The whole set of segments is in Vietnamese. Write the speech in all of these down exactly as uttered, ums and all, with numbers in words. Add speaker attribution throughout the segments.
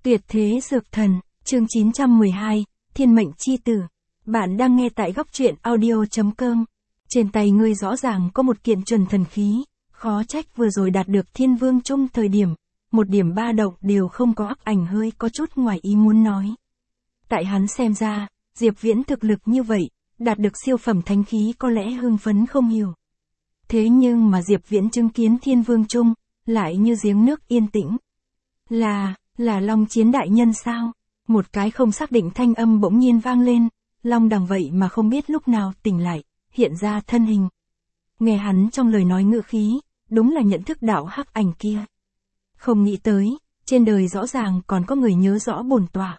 Speaker 1: Tuyệt thế dược thần, chương chín trăm mười hai, Thiên mệnh chi tử. Bạn đang nghe tại góc truyện audio.com. Trên tay ngươi rõ ràng có một kiện chuẩn thần khí, khó trách vừa rồi đạt được Thiên Vương Trung thời điểm, một điểm ba động đều không có. Ác Ảnh hơi có chút ngoài ý muốn nói. Tại hắn xem ra, Diệp Viễn thực lực như vậy, đạt được siêu phẩm thánh khí có lẽ hưng phấn không hiểu. Thế nhưng mà Diệp Viễn chứng kiến Thiên Vương Trung, lại như giếng nước yên tĩnh. Là, là Long Chiến đại nhân sao? Một cái không xác định thanh âm bỗng nhiên vang lên, Long Đằng vậy mà không biết lúc nào tỉnh lại, hiện ra thân hình. Nghe hắn trong lời nói ngữ khí, đúng là nhận thức đạo Hắc Ảnh kia. Không nghĩ tới, trên đời rõ ràng còn có người nhớ rõ bổn tọa.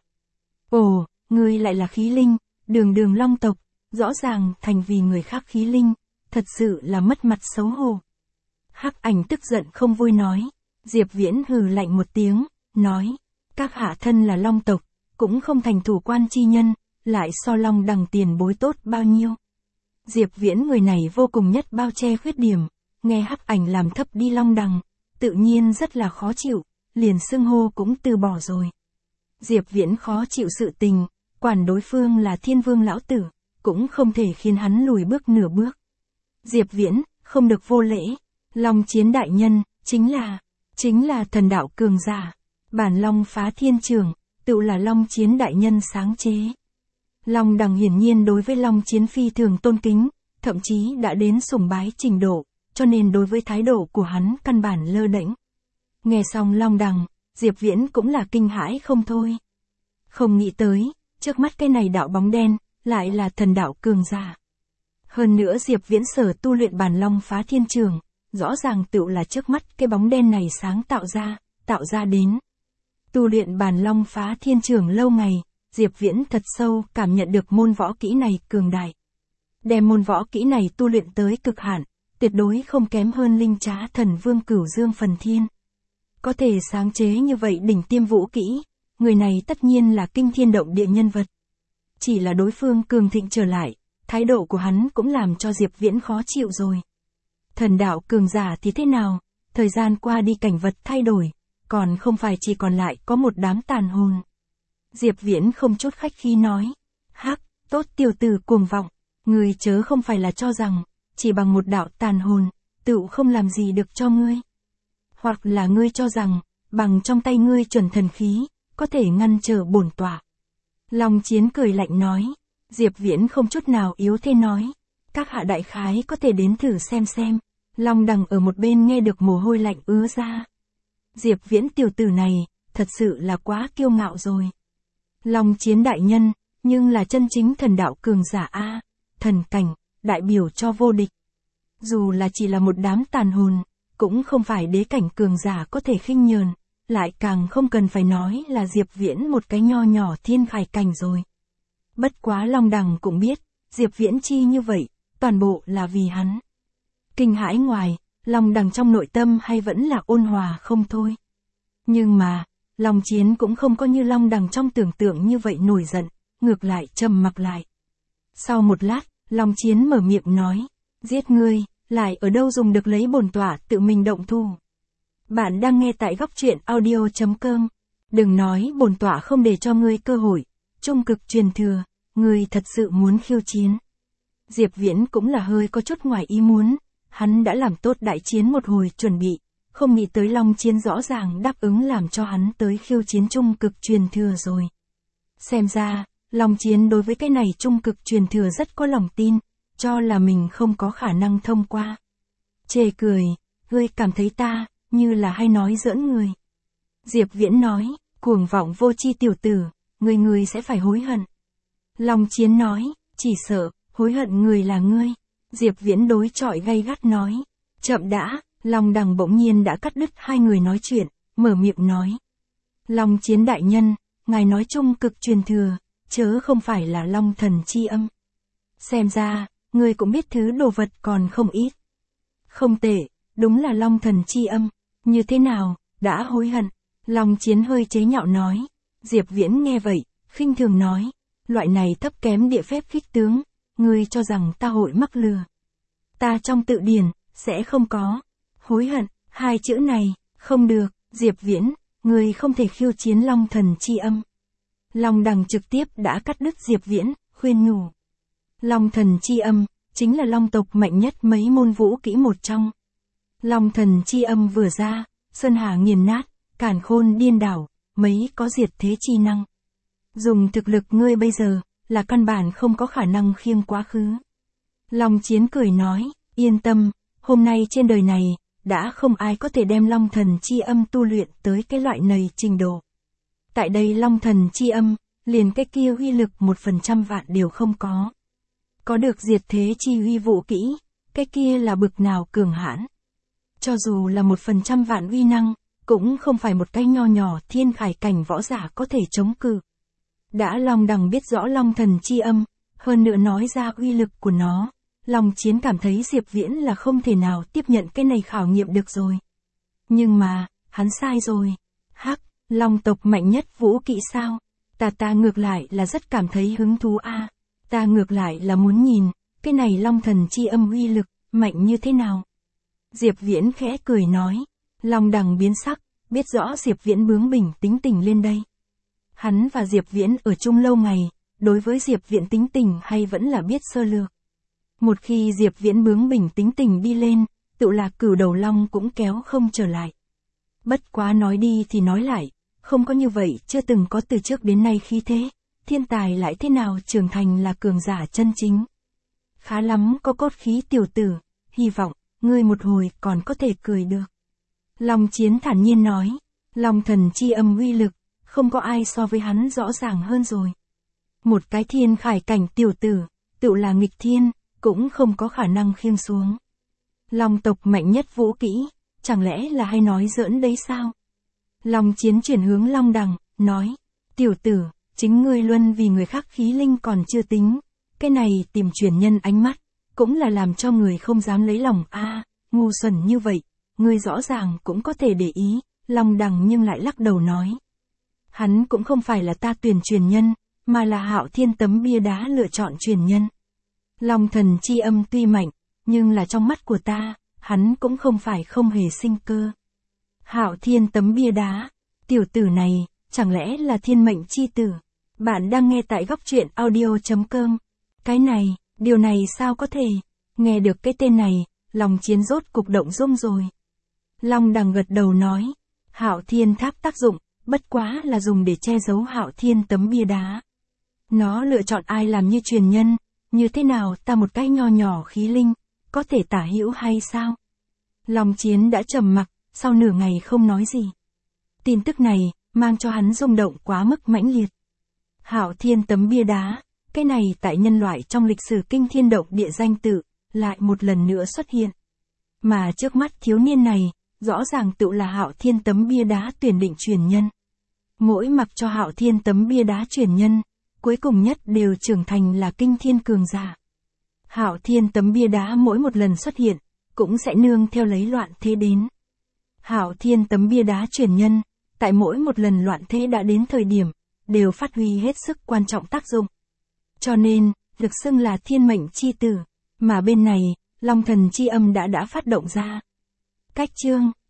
Speaker 1: Ồ, ngươi lại là khí linh, đường đường Long tộc, rõ ràng thành vì người khác khí linh, thật sự là mất mặt xấu hổ. Hắc Ảnh tức giận không vui nói. Diệp Viễn hừ lạnh một tiếng, nói, các hạ thân là Long tộc, cũng không thành thủ quan chi nhân, lại so Long Đằng tiền bối tốt bao nhiêu. Diệp Viễn người này vô cùng nhất bao che khuyết điểm, nghe Hắc Ảnh làm thấp đi Long Đằng, tự nhiên rất là khó chịu, liền xưng hô cũng từ bỏ rồi. Diệp Viễn khó chịu sự tình, quản đối phương là Thiên Vương lão tử, cũng không thể khiến hắn lùi bước nửa bước. Diệp Viễn, không được vô lễ, Long Chiến đại nhân, chính là, chính là thần đạo cường giả. Bản Long phá thiên trường, tự là Long Chiến đại nhân sáng chế. Long Đằng hiển nhiên đối với Long Chiến phi thường tôn kính, thậm chí đã đến sùng bái trình độ, cho nên đối với thái độ của hắn căn bản lơ đễnh. Nghe xong Long Đằng, Diệp Viễn cũng là kinh hãi không thôi. Không nghĩ tới, trước mắt cái này đạo bóng đen, lại là thần đạo cường giả. Hơn nữa Diệp Viễn sở tu luyện bản Long phá thiên trường, rõ ràng tự là trước mắt cái bóng đen này sáng tạo ra, tạo ra đến. Tu luyện bản Long phá thiên trường lâu ngày, Diệp Viễn thật sâu cảm nhận được môn võ kỹ này cường đại. Đem môn võ kỹ này tu luyện tới cực hạn, tuyệt đối không kém hơn linh trá thần vương Cửu Dương Phần Thiên. Có thể sáng chế như vậy đỉnh tiêm vũ kỹ, người này tất nhiên là kinh thiên động địa nhân vật. Chỉ là đối phương cường thịnh trở lại, thái độ của hắn cũng làm cho Diệp Viễn khó chịu rồi. Thần đạo cường giả thì thế nào, thời gian qua đi cảnh vật thay đổi, còn không phải chỉ còn lại có một đám tàn hồn. Diệp Viễn không chút khách khí nói, hắc, tốt tiểu tử cuồng vọng, ngươi chớ không phải là cho rằng, chỉ bằng một đạo tàn hồn, tựu không làm gì được cho ngươi. Hoặc là ngươi cho rằng, bằng trong tay ngươi chuẩn thần khí, có thể ngăn trở bổn tọa. Long Chiến cười lạnh nói, Diệp Viễn không chút nào yếu thế nói, các hạ đại khái có thể đến thử xem xem. Long Đằng ở một bên nghe được mồ hôi lạnh ứa ra. Diệp Viễn tiểu tử này, thật sự là quá kiêu ngạo rồi. Long Chiến đại nhân, nhưng là chân chính thần đạo cường giả a, thần cảnh, đại biểu cho vô địch. Dù là chỉ là một đám tàn hồn, cũng không phải đế cảnh cường giả có thể khinh nhờn, lại càng không cần phải nói là Diệp Viễn một cái nho nhỏ thiên khải cảnh rồi. Bất quá Long Đằng cũng biết, Diệp Viễn chi như vậy, toàn bộ là vì hắn. Kinh hãi ngoài, Long Đằng trong nội tâm hay vẫn là ôn hòa không thôi. Nhưng mà, Long Chiến cũng không có như Long Đằng trong tưởng tượng như vậy nổi giận, ngược lại trầm mặc lại. Sau một lát, Long Chiến mở miệng nói, giết ngươi, lại ở đâu dùng được lấy bổn tọa tự mình động thủ. Bạn đang nghe tại góc truyện audio.com. Đừng nói bổn tọa không để cho ngươi cơ hội, trung cực truyền thừa, ngươi thật sự muốn khiêu chiến. Diệp Viễn cũng là hơi có chút ngoài ý muốn, hắn đã làm tốt đại chiến một hồi chuẩn bị, không nghĩ tới Long Chiến rõ ràng đáp ứng làm cho hắn tới khiêu chiến trung cực truyền thừa rồi. Xem ra, Long Chiến đối với cái này trung cực truyền thừa rất có lòng tin, cho là mình không có khả năng thông qua. Chê cười, ngươi cảm thấy ta, như là hay nói giỡn người. Diệp Viễn nói, cuồng vọng vô tri tiểu tử, người người sẽ phải hối hận. Long Chiến nói, chỉ sợ, hối hận người là ngươi. Diệp Viễn đối chọi gay gắt nói, chậm đã, Long Đằng bỗng nhiên đã cắt đứt hai người nói chuyện, mở miệng nói. Long Chiến đại nhân, ngài nói trung cực truyền thừa, chớ không phải là Long thần chi âm. Xem ra, ngươi cũng biết thứ đồ vật còn không ít. Không tệ, đúng là Long thần chi âm, như thế nào, đã hối hận. Long Chiến hơi chế nhạo nói. Diệp Viễn nghe vậy, khinh thường nói, loại này thấp kém địa phép khích tướng, ngươi cho rằng ta hội mắc lừa. Ta trong tự điển, sẽ không có. Hối hận, hai chữ này, không được, Diệp Viễn, Ngươi không thể khiêu chiến Long Thần Chi Âm. Long Đằng trực tiếp đã cắt đứt Diệp Viễn, khuyên nhủ. Long Thần Chi Âm, chính là long tộc mạnh nhất mấy môn vũ kỹ một trong. Long Thần Chi Âm vừa ra, sơn hà nghiền nát, càn khôn điên đảo, mấy có diệt thế chi năng. Dùng thực lực ngươi bây giờ, là căn bản không có khả năng khiêng quá khứ. Long Chiến cười nói, yên tâm, hôm nay trên đời này, đã không ai có thể đem Long Thần Chi Âm tu luyện tới cái loại này trình độ. Tại đây Long Thần Chi Âm, liền cái kia uy lực một phần trăm vạn đều không có. Có được diệt thế chi uy vũ kỹ, cái kia là bực nào cường hãn. Cho dù là một phần trăm vạn uy năng, cũng không phải một cái nho nhỏ thiên khải cảnh võ giả có thể chống cự. Đã Long Đằng biết rõ Long Thần Chi Âm, hơn nữa nói ra uy lực của nó, Long Chiến cảm thấy Diệp Viễn là không thể nào tiếp nhận cái này khảo nghiệm được rồi. Nhưng mà, hắn sai rồi. Hắc, Long tộc mạnh nhất vũ kỹ sao? Ta ta ngược lại là rất cảm thấy hứng thú a. À, ta ngược lại là muốn nhìn, cái này Long Thần Chi Âm uy lực, mạnh như thế nào? Diệp Viễn khẽ cười nói. Long Đằng biến sắc, biết rõ Diệp Viễn bướng bỉnh tính tình lên đây. Hắn và Diệp Viễn ở chung lâu ngày, đối với Diệp Viễn tính tình hay vẫn là biết sơ lược. Một khi Diệp Viễn bướng bỉnh tính tình đi lên, tự là Cửu Đầu Long cũng kéo không trở lại. Bất quá nói đi thì nói lại, không có như vậy chưa từng có từ trước đến nay khí thế, thiên tài lại thế nào trưởng thành là cường giả chân chính. Khá lắm có cốt khí tiểu tử, hy vọng, ngươi một hồi còn có thể cười được. Long Chiến thản nhiên nói, Long Thần Chi Âm uy lực, không có ai so với hắn rõ ràng hơn rồi. Một cái thiên khải cảnh tiểu tử, tự là nghịch thiên, cũng không có khả năng khiêng xuống. Long tộc mạnh nhất vũ kỹ, chẳng lẽ là hay nói giỡn đấy sao? Long Chiến chuyển hướng Long Đằng, nói, tiểu tử, chính ngươi luân vì người khác khí linh còn chưa tính, cái này tìm truyền nhân ánh mắt, cũng là làm cho người không dám lấy lòng a. À, ngu xuẩn như vậy, ngươi rõ ràng cũng có thể để ý. Long Đằng nhưng lại lắc đầu nói, hắn cũng không phải là ta tuyển truyền nhân, mà là Hạo Thiên tấm bia đá lựa chọn truyền nhân. Long Thần Chi Âm tuy mạnh, nhưng là trong mắt của ta, hắn cũng không phải không hề sinh cơ. Hạo Thiên tấm bia đá, tiểu tử này, chẳng lẽ là thiên mệnh chi tử? Bạn đang nghe tại góc truyện audio chấm com. Cái này, điều này sao có thể? Nghe được cái tên này, Long Chiến rốt cục động dung rồi. Long Đằng gật đầu nói, Hạo Thiên tháp tác dụng, bất quá là dùng để che giấu Hạo Thiên tấm bia đá. Nó lựa chọn ai làm như truyền nhân, như thế nào ta một cái nho nhỏ khí linh, có thể tả hữu hay sao? Long Chiến đã trầm mặc, sau nửa ngày không nói gì. Tin tức này, mang cho hắn rung động quá mức mãnh liệt. Hạo Thiên tấm bia đá, cái này tại nhân loại trong lịch sử kinh thiên động địa danh tự, lại một lần nữa xuất hiện. Mà trước mắt thiếu niên này, rõ ràng tự là Hạo Thiên tấm bia đá tuyển định truyền nhân. Mỗi mặc cho Hạo Thiên tấm bia đá truyền nhân, cuối cùng nhất đều trưởng thành là kinh thiên cường giả. Hạo Thiên tấm bia đá mỗi một lần xuất hiện, cũng sẽ nương theo lấy loạn thế đến. Hạo Thiên tấm bia đá truyền nhân, tại mỗi một lần loạn thế đã đến thời điểm, đều phát huy hết sức quan trọng tác dụng. Cho nên, được xưng là thiên mệnh chi tử, mà bên này, Long Thần Chi Âm đã đã phát động ra. Cách chương